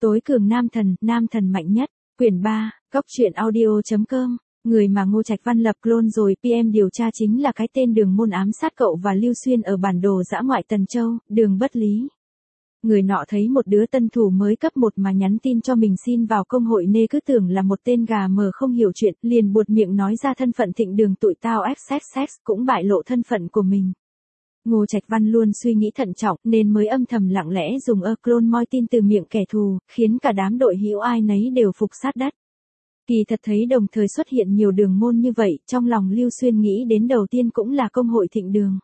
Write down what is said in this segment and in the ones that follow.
Tối cường nam thần mạnh nhất, quyển 3, góc truyện audio.com, người mà Ngô Trạch Văn lập clone rồi PM điều tra chính là cái tên Đường Môn ám sát cậu và Lưu Xuyên ở bản đồ dã ngoại Tần Châu, Đường Bất Lý. Người nọ thấy một đứa tân thủ mới cấp 1 mà nhắn tin cho mình xin vào công hội nê cứ tưởng là một tên gà mờ không hiểu chuyện, liền buột miệng nói ra thân phận Thịnh Đường tụi tao XXX cũng bại lộ thân phận của mình. Ngô Trạch Văn luôn suy nghĩ thận trọng nên mới âm thầm lặng lẽ dùng clone moi tin từ miệng kẻ thù, khiến cả đám đội hữu ai nấy đều phục sát đất. Kỳ thật thấy đồng thời xuất hiện nhiều đường môn như vậy, trong lòng Lưu Xuyên nghĩ đến đầu tiên cũng là công hội Thịnh Đường.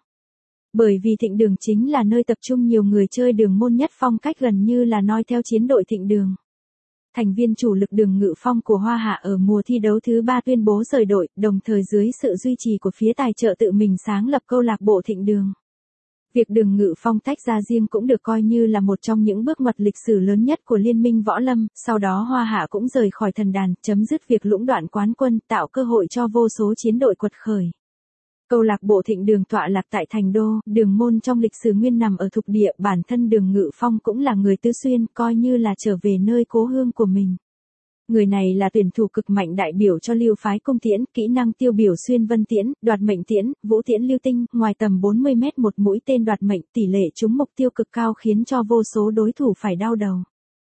Bởi vì Thịnh Đường chính là nơi tập trung nhiều người chơi đường môn nhất, phong cách gần như là noi theo chiến đội Thịnh Đường. Thành viên chủ lực Đường Ngự Phong của Hoa Hạ ở mùa thi đấu thứ 3 tuyên bố rời đội, đồng thời dưới sự duy trì của phía tài trợ tự mình sáng lập câu lạc bộ Thịnh Đường. Việc Đường Ngự Phong tách ra riêng cũng được coi như là một trong những bước ngoặt lịch sử lớn nhất của Liên minh Võ Lâm, sau đó Hoa Hạ cũng rời khỏi thần đàn, chấm dứt việc lũng đoạn quán quân, tạo cơ hội cho vô số chiến đội quật khởi. Câu lạc bộ Thịnh Đường tọa lạc tại Thành Đô, Đường Môn trong lịch sử nguyên nằm ở thuộc địa, bản thân Đường Ngự Phong cũng là người Tứ Xuyên, coi như là trở về nơi cố hương của mình. Người này là tuyển thủ cực mạnh đại biểu cho Lưu phái Cung Tiễn, kỹ năng tiêu biểu Xuyên Vân Tiễn, Đoạt Mệnh Tiễn, Vũ Tiễn Lưu Tinh, ngoài tầm 40 mét một mũi tên đoạt mệnh, tỷ lệ trúng mục tiêu cực cao khiến cho vô số đối thủ phải đau đầu.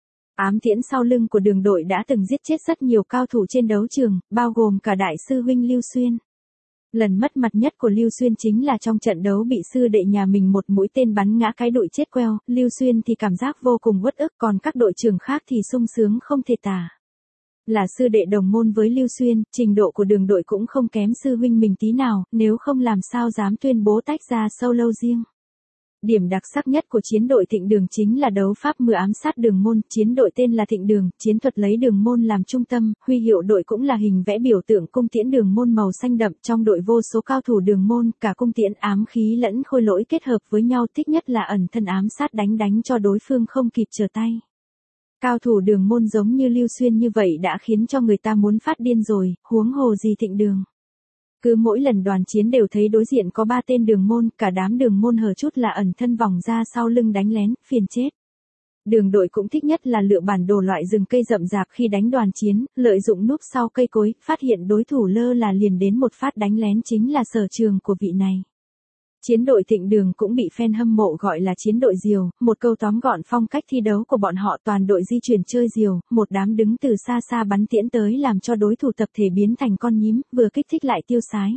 Ám tiễn sau lưng của Đường đội đã từng giết chết rất nhiều cao thủ trên đấu trường, bao gồm cả đại sư huynh Lưu Xuyên. Lần mất mặt nhất của Lưu Xuyên chính là trong trận đấu bị sư đệ nhà mình một mũi tên bắn ngã cái đụi chết queo, Lưu Xuyên thì cảm giác vô cùng uất ức, còn các đội trưởng khác thì sung sướng không thể tả. Là sư đệ đồng môn với Lưu Xuyên, trình độ của Đường đội cũng không kém sư huynh mình tí nào, nếu không làm sao dám tuyên bố tách ra solo riêng. Điểm đặc sắc nhất của chiến đội Thịnh Đường chính là đấu pháp mưa ám sát Đường Môn, chiến đội tên là Thịnh Đường, chiến thuật lấy Đường Môn làm trung tâm, huy hiệu đội cũng là hình vẽ biểu tượng cung tiễn Đường Môn màu xanh đậm, trong đội vô số cao thủ Đường Môn, cả cung tiễn ám khí lẫn khôi lỗi kết hợp với nhau, thích nhất là ẩn thân ám sát đánh cho đối phương không kịp trở tay. Cao thủ Đường Môn giống như Lưu Xuyên như vậy đã khiến cho người ta muốn phát điên rồi, huống hồ gì Thịnh Đường. Cứ mỗi lần đoàn chiến đều thấy đối diện có 3 tên Đường Môn, cả đám Đường Môn hở chút là ẩn thân vòng ra sau lưng đánh lén, phiền chết. Đường đội cũng thích nhất là lựa bản đồ loại rừng cây rậm rạp khi đánh đoàn chiến, lợi dụng núp sau cây cối, phát hiện đối thủ lơ là liền đến một phát đánh lén, chính là sở trường của vị này. Chiến đội Thịnh Đường cũng bị fan hâm mộ gọi là chiến đội diều, một câu tóm gọn phong cách thi đấu của bọn họ, toàn đội di chuyển chơi diều, một đám đứng từ xa xa bắn tiễn tới làm cho đối thủ tập thể biến thành con nhím, vừa kích thích lại tiêu sái.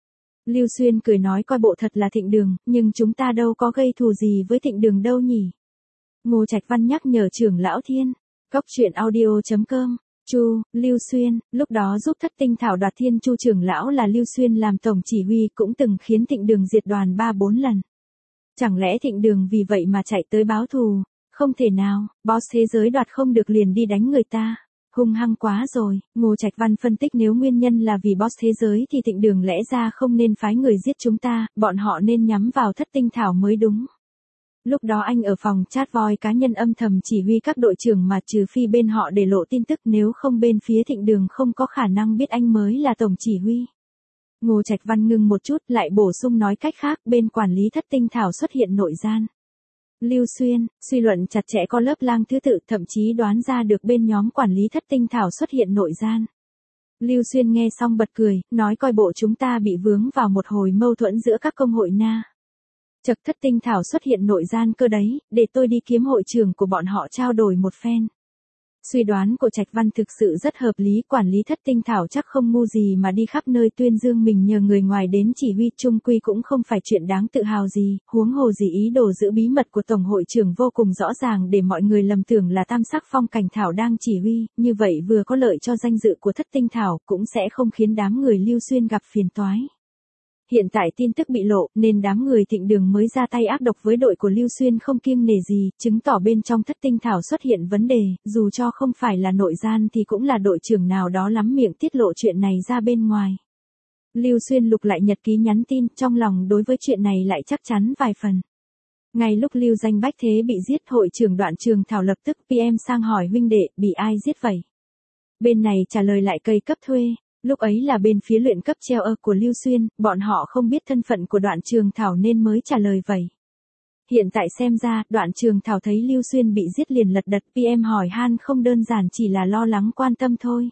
Lưu Xuyên cười nói coi bộ thật là Thịnh Đường, nhưng chúng ta đâu có gây thù gì với Thịnh Đường đâu nhỉ. Ngô Trạch Văn nhắc nhở trưởng lão Thiên, góc truyện audio.com. Lưu Xuyên, lúc đó giúp Thất Tinh Thảo đoạt Thiên Chu trưởng lão là Lưu Xuyên làm tổng chỉ huy cũng từng khiến Thịnh Đường diệt đoàn 3-4 lần. Chẳng lẽ Thịnh Đường vì vậy mà chạy tới báo thù? Không thể nào, boss thế giới đoạt không được liền đi đánh người ta. Hung hăng quá rồi, Ngô Trạch Văn phân tích nếu nguyên nhân là vì boss thế giới thì Thịnh Đường lẽ ra không nên phái người giết chúng ta, bọn họ nên nhắm vào Thất Tinh Thảo mới đúng. Lúc đó anh ở phòng chat voice cá nhân âm thầm chỉ huy các đội trưởng mà trừ phi bên họ để lộ tin tức, nếu không bên phía Thịnh Đường không có khả năng biết anh mới là tổng chỉ huy. Ngô Trạch Văn ngưng một chút lại bổ sung nói cách khác, bên quản lý Thất Tinh Thảo xuất hiện nội gian. Lưu Xuyên, suy luận chặt chẽ có lớp lang thứ tự, thậm chí đoán ra được bên nhóm quản lý Thất Tinh Thảo xuất hiện nội gian. Lưu Xuyên nghe xong bật cười, nói coi bộ chúng ta bị vướng vào một hồi mâu thuẫn giữa các công hội na. Chật Thất Tinh Thảo xuất hiện nội gian cơ đấy, để tôi đi kiếm hội trưởng của bọn họ trao đổi một phen. Suy đoán của Trạch Văn thực sự rất hợp lý, quản lý Thất Tinh Thảo chắc không ngu gì mà đi khắp nơi tuyên dương mình nhờ người ngoài đến chỉ huy, chung quy cũng không phải chuyện đáng tự hào gì, huống hồ gì ý đồ giữ bí mật của tổng hội trưởng vô cùng rõ ràng để mọi người lầm tưởng là Tam Sắc Phong Cảnh Thảo đang chỉ huy, như vậy vừa có lợi cho danh dự của Thất Tinh Thảo, cũng sẽ không khiến đám người Lưu Xuyên gặp phiền toái. Hiện tại tin tức bị lộ, nên đám người Thịnh Đường mới ra tay ác độc với đội của Lưu Xuyên không kiêng nể gì, chứng tỏ bên trong Thất Tinh Thảo xuất hiện vấn đề, dù cho không phải là nội gian thì cũng là đội trưởng nào đó lắm miệng tiết lộ chuyện này ra bên ngoài. Lưu Xuyên lục lại nhật ký nhắn tin, trong lòng đối với chuyện này lại chắc chắn vài phần. Ngay lúc Lưu Danh Bách Thế bị giết, hội trưởng Đoạn Trường Thảo lập tức PM sang hỏi huynh đệ, bị ai giết vậy? Bên này trả lời lại cây cấp thuê. Lúc ấy là bên phía luyện cấp treo của Lưu Xuyên, bọn họ không biết thân phận của Đoạn Trường Thảo nên mới trả lời vậy. Hiện tại xem ra, Đoạn Trường Thảo thấy Lưu Xuyên bị giết liền lật đật, PM hỏi han không đơn giản chỉ là lo lắng quan tâm thôi.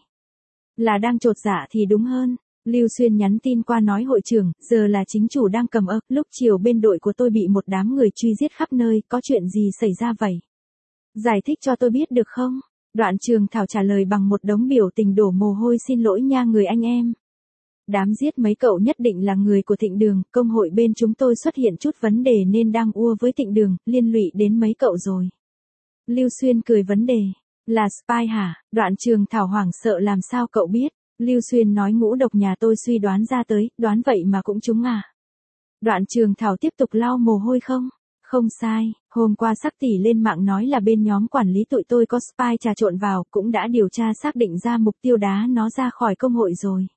Là đang chột dạ thì đúng hơn. Lưu Xuyên nhắn tin qua nói hội trưởng, giờ là chính chủ đang cầm ấp, lúc chiều bên đội của tôi bị một đám người truy giết khắp nơi, có chuyện gì xảy ra vậy? Giải thích cho tôi biết được không? Đoạn Trường Thảo trả lời bằng một đống biểu tình đổ mồ hôi, xin lỗi nha người anh em. Đám giết mấy cậu nhất định là người của Thịnh Đường, công hội bên chúng tôi xuất hiện chút vấn đề nên đang ua với Thịnh Đường, liên lụy đến mấy cậu rồi. Lưu Xuyên cười vấn đề, là spy hả? Đoạn Trường Thảo hoảng sợ làm sao cậu biết? Lưu Xuyên nói ngũ độc nhà tôi suy đoán ra tới, đoán vậy mà cũng trúng à? Đoạn Trường Thảo tiếp tục lau mồ hôi không? Không sai, hôm qua Sắc Tỷ lên mạng nói là bên nhóm quản lý tụi tôi có spy trà trộn vào, cũng đã điều tra xác định ra mục tiêu đá nó ra khỏi công hội rồi.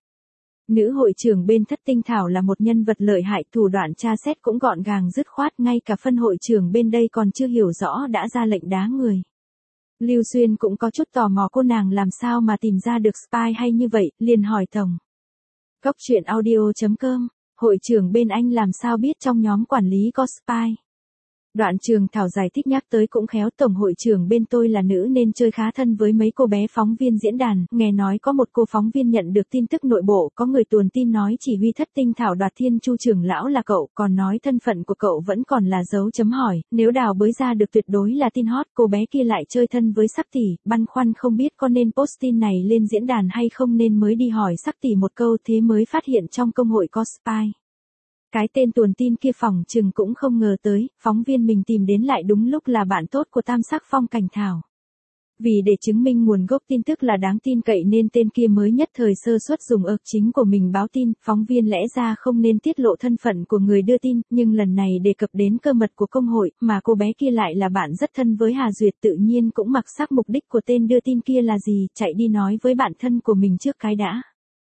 Nữ hội trưởng bên Thất Tinh Thảo là một nhân vật lợi hại, thủ đoạn tra xét cũng gọn gàng dứt khoát, ngay cả phân hội trưởng bên đây còn chưa hiểu rõ đã ra lệnh đá người. Lưu Xuyên cũng có chút tò mò cô nàng làm sao mà tìm ra được spy hay như vậy, liền hỏi tổng. Cốc truyện audio.com, hội trưởng bên anh làm sao biết trong nhóm quản lý có spy? Đoạn Trường Thảo giải thích nhắc tới cũng khéo, tổng hội trưởng bên tôi là nữ nên chơi khá thân với mấy cô bé phóng viên diễn đàn, nghe nói có một cô phóng viên nhận được tin tức nội bộ, có người tuồn tin nói chỉ huy Thất Tinh Thảo đoạt Thiên Chu trưởng lão là cậu, còn nói thân phận của cậu vẫn còn là dấu chấm hỏi, nếu đào bới ra được tuyệt đối là tin hot, cô bé kia lại chơi thân với Sắc Tỷ, băn khoăn không biết có nên post tin này lên diễn đàn hay không nên mới đi hỏi Sắc Tỷ một câu, thế mới phát hiện trong công hội có spy. Cái tên tuồn tin kia phỏng chừng cũng không ngờ tới, phóng viên mình tìm đến lại đúng lúc là bạn tốt của Tam Sắc Phong Cảnh Thảo. Vì để chứng minh nguồn gốc tin tức là đáng tin cậy nên tên kia mới nhất thời sơ suất dùng ực chính của mình báo tin, phóng viên lẽ ra không nên tiết lộ thân phận của người đưa tin, nhưng lần này đề cập đến cơ mật của công hội, mà cô bé kia lại là bạn rất thân với Hà Duyệt, tự nhiên cũng mặc sắc mục đích của tên đưa tin kia là gì, chạy đi nói với bạn thân của mình trước cái đã.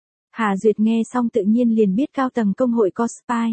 Hà Duyệt nghe xong tự nhiên liền biết cao tầng công hội có spy.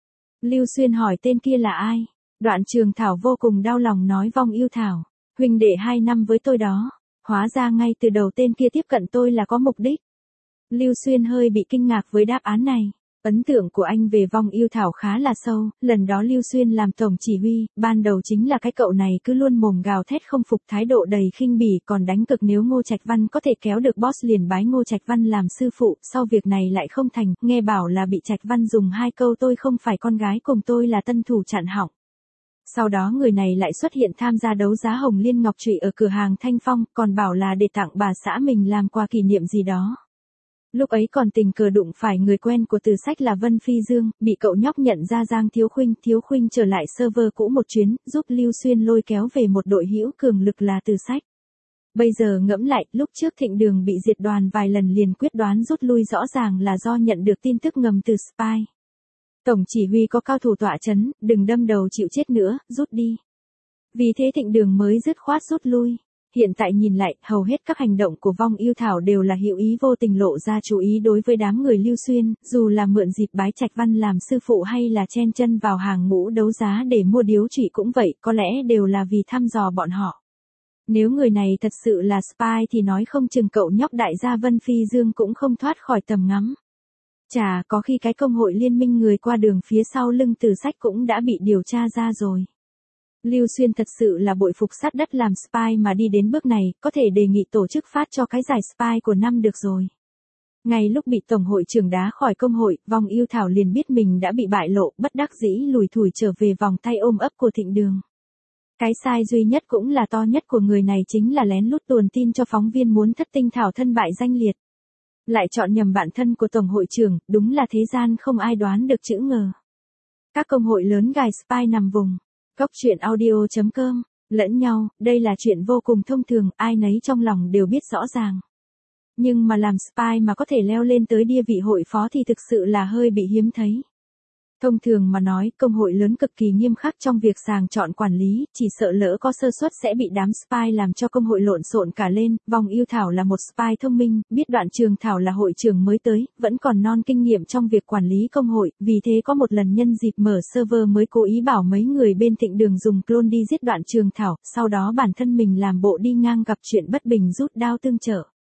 Lưu Xuyên hỏi tên kia là ai? Đoạn Trường Thảo vô cùng đau lòng nói Vong Yêu Thảo. Huynh đệ 2 năm với tôi đó. Hóa ra ngay từ đầu tên kia tiếp cận tôi là có mục đích. Lưu Xuyên hơi bị kinh ngạc với đáp án này. Ấn tượng của anh về Vong Yêu Thảo khá là sâu, lần đó Lưu Xuyên làm tổng chỉ huy, ban đầu chính là cái cậu này cứ luôn mồm gào thét không phục, thái độ đầy khinh bỉ, còn đánh cực nếu Ngô Trạch Văn có thể kéo được boss liền bái Ngô Trạch Văn làm sư phụ, sau việc này lại không thành, nghe bảo là bị Trạch Văn dùng 2 câu tôi không phải con gái cùng tôi là tân thủ chặn họng. Sau đó người này lại xuất hiện tham gia đấu giá Hồng Liên Ngọc Trụy ở cửa hàng Thanh Phong, còn bảo là để tặng bà xã mình làm quà kỷ niệm gì đó. Lúc ấy còn tình cờ đụng phải người quen của Từ Sách là Vân Phi Dương, bị cậu nhóc nhận ra Giang Thiếu Khuynh trở lại server cũ một chuyến, giúp Lưu Xuyên lôi kéo về một đội hữu cường lực là Từ Sách. Bây giờ ngẫm lại, lúc trước Thịnh Đường bị diệt đoàn vài lần liền quyết đoán rút lui rõ ràng là do nhận được tin tức ngầm từ spy. Tổng chỉ huy có cao thủ tọa chấn, đừng đâm đầu chịu chết nữa, rút đi. Vì thế Thịnh Đường mới dứt khoát rút lui. Hiện tại nhìn lại, hầu hết các hành động của Vong Yêu Thảo đều là hữu ý vô tình lộ ra chú ý đối với đám người Lưu Xuyên, dù là mượn dịp bái Trạch Văn làm sư phụ hay là chen chân vào hàng ngũ đấu giá để mua điếu trụy cũng vậy, có lẽ đều là vì thăm dò bọn họ. Nếu người này thật sự là spy thì nói không chừng cậu nhóc đại gia Vân Phi Dương cũng không thoát khỏi tầm ngắm. Chà, có khi cái công hội liên minh người qua đường phía sau lưng Từ Sách cũng đã bị điều tra ra rồi. Lưu Xuyên thật sự là bội phục sát đất làm spy mà đi đến bước này, có thể đề nghị tổ chức phát cho cái giải spy của năm được rồi. Ngay lúc bị Tổng hội trưởng đá khỏi công hội, Vong Yêu Thảo liền biết mình đã bị bại lộ, bất đắc dĩ lùi thủi trở về vòng tay ôm ấp của Thịnh Đường. Cái sai duy nhất cũng là to nhất của người này chính là lén lút tuồn tin cho phóng viên muốn Thất Tinh Thảo thân bại danh liệt. Lại chọn nhầm bạn thân của Tổng hội trưởng, đúng là thế gian không ai đoán được chữ ngờ. Các công hội lớn gài spy nằm vùng. Cốc truyện audio.com, lẫn nhau, đây là chuyện vô cùng thông thường, ai nấy trong lòng đều biết rõ ràng. Nhưng mà làm spy mà có thể leo lên tới địa vị hội phó thì thực sự là hơi bị hiếm thấy. Thông thường mà nói, công hội lớn cực kỳ nghiêm khắc trong việc sàng chọn quản lý, chỉ sợ lỡ có sơ suất sẽ bị đám spy làm cho công hội lộn xộn cả lên. Vong Yêu Thảo là một spy thông minh, biết Đoạn Trường Thảo là hội trưởng mới tới, vẫn còn non kinh nghiệm trong việc quản lý công hội, vì thế có một lần nhân dịp mở server mới cố ý bảo mấy người bên Thịnh Đường dùng clone đi giết Đoạn Trường Thảo, sau đó bản thân mình làm bộ đi ngang gặp chuyện bất bình rút đao tương trợ.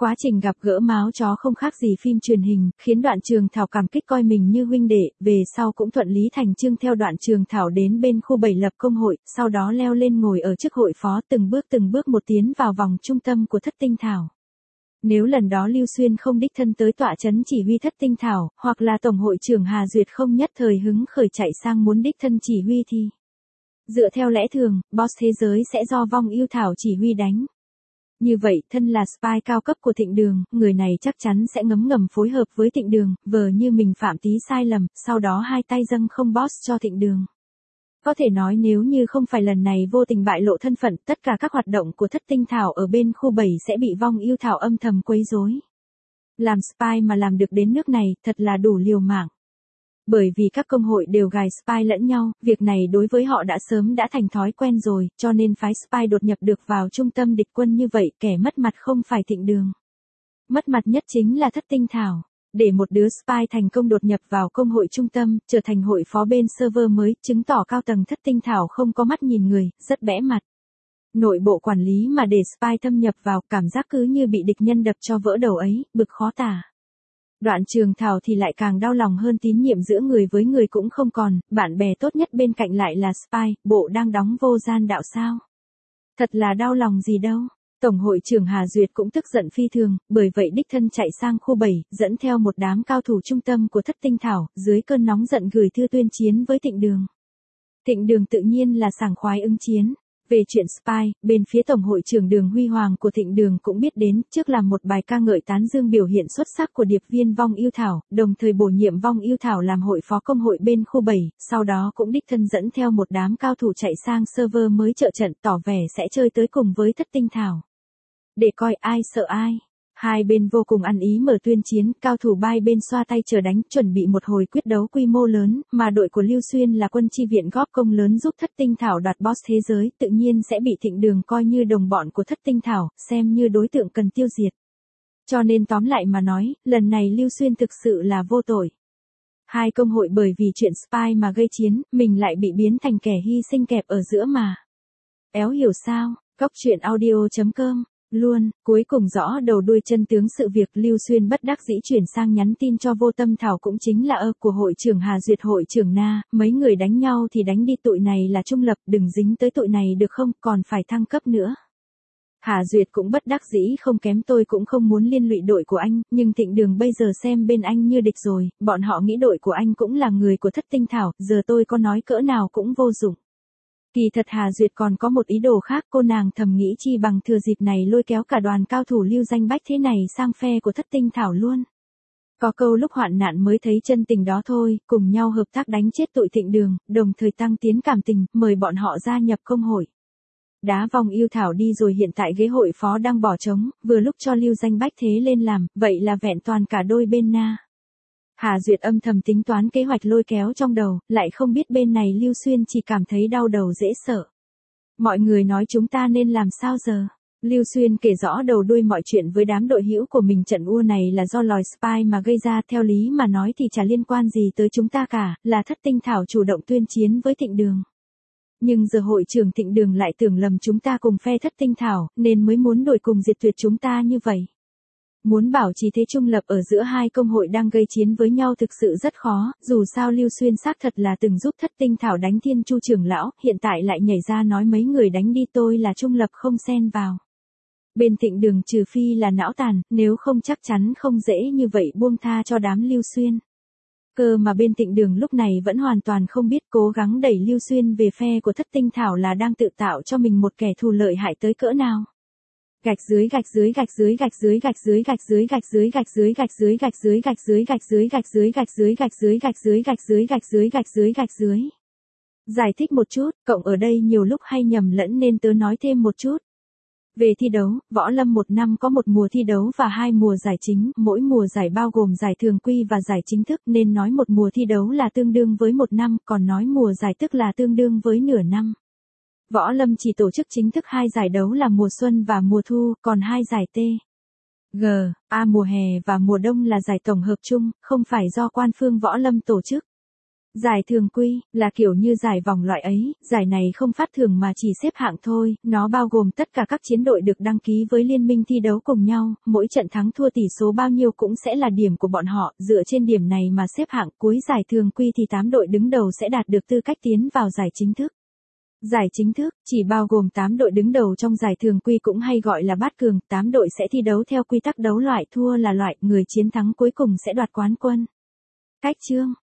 Quá trình gặp gỡ máu chó không khác gì phim truyền hình, khiến Đoạn Trường Thảo cảm kích coi mình như huynh đệ, về sau cũng thuận lý thành chương theo Đoạn Trường Thảo đến bên khu 7 lập công hội, sau đó leo lên ngồi ở chức hội phó từng bước một tiến vào vòng trung tâm của Thất Tinh Thảo. Nếu lần đó Lưu Xuyên không đích thân tới tọa trấn chỉ huy Thất Tinh Thảo, hoặc là Tổng hội trưởng Hà Duyệt không nhất thời hứng khởi chạy sang muốn đích thân chỉ huy thì dựa theo lẽ thường, boss thế giới sẽ do Vong Yêu Thảo chỉ huy đánh. Như vậy, thân là spy cao cấp của Thịnh Đường, người này chắc chắn sẽ ngấm ngầm phối hợp với Thịnh Đường, vờ như mình phạm tí sai lầm, sau đó hai tay dâng không boss cho Thịnh Đường. Có thể nói nếu như không phải lần này vô tình bại lộ thân phận, tất cả các hoạt động của Thất Tinh Thảo ở bên khu 7 sẽ bị Vong Yêu Thảo âm thầm quấy rối. Làm spy mà làm được đến nước này, thật là đủ liều mạng. Bởi vì các công hội đều gài spy lẫn nhau, việc này đối với họ đã sớm đã thành thói quen rồi, cho nên phái spy đột nhập được vào trung tâm địch quân như vậy, kẻ mất mặt không phải Thịnh Đường. Mất mặt nhất chính là Thất Tinh Thảo. Để một đứa spy thành công đột nhập vào công hội trung tâm, trở thành hội phó bên server mới, chứng tỏ cao tầng Thất Tinh Thảo không có mắt nhìn người, rất bẽ mặt. Nội bộ quản lý mà để spy thâm nhập vào, cảm giác cứ như bị địch nhân đập cho vỡ đầu ấy, bực khó tả. Đoạn Trường Thảo thì lại càng đau lòng hơn, tín nhiệm giữa người với người cũng không còn, bạn bè tốt nhất bên cạnh lại là spy, bộ đang đóng vô gian đạo sao. Thật là đau lòng gì đâu. Tổng hội trưởng Hà Duyệt cũng tức giận phi thường, bởi vậy đích thân chạy sang khu 7, dẫn theo một đám cao thủ trung tâm của Thất Tinh Thảo, dưới cơn nóng giận gửi thư tuyên chiến với Thịnh Đường. Thịnh Đường tự nhiên là sảng khoái ứng chiến. Về chuyện spy, bên phía Tổng hội trưởng Đường Huy Hoàng của Thịnh Đường cũng biết đến, trước làm một bài ca ngợi tán dương biểu hiện xuất sắc của điệp viên Vong Yêu Thảo, đồng thời bổ nhiệm Vong Yêu Thảo làm hội phó công hội bên khu 7, sau đó cũng đích thân dẫn theo một đám cao thủ chạy sang server mới trợ trận, tỏ vẻ sẽ chơi tới cùng với Thất Tinh Thảo. Để coi ai sợ ai. Hai bên vô cùng ăn ý mở tuyên chiến, cao thủ bai bên xoa tay chờ đánh, chuẩn bị một hồi quyết đấu quy mô lớn, mà đội của Lưu Xuyên là quân chi viện góp công lớn giúp Thất Tinh Thảo đoạt boss thế giới, tự nhiên sẽ bị Thịnh Đường coi như đồng bọn của Thất Tinh Thảo, xem như đối tượng cần tiêu diệt. Cho nên tóm lại mà nói, lần này Lưu Xuyên thực sự là vô tội. Hai công hội bởi vì chuyện spy mà gây chiến, mình lại bị biến thành kẻ hy sinh kẹp ở giữa mà. Éo hiểu sao, coctruyện.audio.com Luôn, cuối cùng rõ đầu đuôi chân tướng sự việc. Lưu Xuyên bất đắc dĩ chuyển sang nhắn tin cho Vô Tâm Thảo, cũng chính là của hội trưởng Hà Duyệt hội trưởng Na, mấy người đánh nhau thì đánh đi, tụi này là trung lập, đừng dính tới tụi này được không, còn phải thăng cấp nữa. Hà Duyệt cũng bất đắc dĩ không kém, tôi cũng không muốn liên lụy đội của anh, nhưng Thịnh Đường bây giờ xem bên anh như địch rồi, bọn họ nghĩ đội của anh cũng là người của Thất Tinh Thảo, giờ tôi có nói cỡ nào cũng vô dụng. Kỳ thật Hà Duyệt còn có một ý đồ khác, cô nàng thầm nghĩ chi bằng thừa dịp này lôi kéo cả đoàn cao thủ Lưu Danh Bách thế này sang phe của Thất Tinh Thảo luôn. Có câu lúc hoạn nạn mới thấy chân tình đó thôi, cùng nhau hợp tác đánh chết tụi Thịnh Đường, đồng thời tăng tiến cảm tình, mời bọn họ gia nhập công hội. Đá Vong Yêu Thảo đi rồi, hiện tại ghế hội phó đang bỏ trống, vừa lúc cho Lưu Danh Bách thế lên làm, vậy là vẹn toàn cả đôi bên Na. Hà Duyệt âm thầm tính toán kế hoạch lôi kéo trong đầu, lại không biết bên này Lưu Xuyên chỉ cảm thấy đau đầu dễ sợ. Mọi người nói chúng ta nên làm sao giờ? Lưu Xuyên kể rõ đầu đuôi mọi chuyện với đám đội hữu của mình, trận ua này là do lòi spy mà gây ra, theo lý mà nói thì chả liên quan gì tới chúng ta cả, là Thất Tinh Thảo chủ động tuyên chiến với Thịnh Đường. Nhưng giờ hội trưởng Thịnh Đường lại tưởng lầm chúng ta cùng phe Thất Tinh Thảo, nên mới muốn đổi cùng diệt tuyệt chúng ta như vậy. Muốn bảo trì thế trung lập ở giữa hai công hội đang gây chiến với nhau thực sự rất khó, dù sao Lưu Xuyên xác thật là từng giúp Thất Tinh Thảo đánh Thiên Chu trưởng lão, hiện tại lại nhảy ra nói mấy người đánh đi, tôi là trung lập không xen vào. Bên Thịnh Đường trừ phi là não tàn, nếu không chắc chắn không dễ như vậy buông tha cho đám Lưu Xuyên. Cơ mà bên Thịnh Đường lúc này vẫn hoàn toàn không biết, cố gắng đẩy Lưu Xuyên về phe của Thất Tinh Thảo là đang tự tạo cho mình một kẻ thù lợi hại tới cỡ nào. Gạch dưới gạch dưới gạch dưới gạch dưới gạch dưới gạch dưới gạch dưới gạch dưới gạch dưới gạch dưới gạch dưới gạch dưới gạch dưới gạch dưới gạch dưới gạch dưới gạch dưới gạch dưới gạch dưới gạch dưới. Giải thích một chút, cộng ở đây nhiều lúc hay nhầm lẫn nên tớ nói thêm một chút. Về thi đấu, võ lâm một năm có một mùa thi đấu và hai mùa giải chính, mỗi mùa giải bao gồm giải thường quy và giải chính thức, nên nói một mùa thi đấu là tương đương với một năm, còn nói mùa giải tức là tương đương với nửa năm. Võ lâm chỉ tổ chức chính thức hai giải đấu là mùa xuân và mùa thu, còn hai giải T, G, A mùa hè và mùa đông là giải tổng hợp chung, không phải do quan phương võ lâm tổ chức. Giải thường quy, là kiểu như giải vòng loại ấy, giải này không phát thưởng mà chỉ xếp hạng thôi, nó bao gồm tất cả các chiến đội được đăng ký với liên minh thi đấu cùng nhau, mỗi trận thắng thua tỷ số bao nhiêu cũng sẽ là điểm của bọn họ, dựa trên điểm này mà xếp hạng cuối giải thường quy thì 8 đội đứng đầu sẽ đạt được tư cách tiến vào giải chính thức. Giải chính thức, chỉ bao gồm 8 đội đứng đầu trong giải thường quy cũng hay gọi là bát cường, 8 đội sẽ thi đấu theo quy tắc đấu loại, thua là loại, người chiến thắng cuối cùng sẽ đoạt quán quân. Cách chương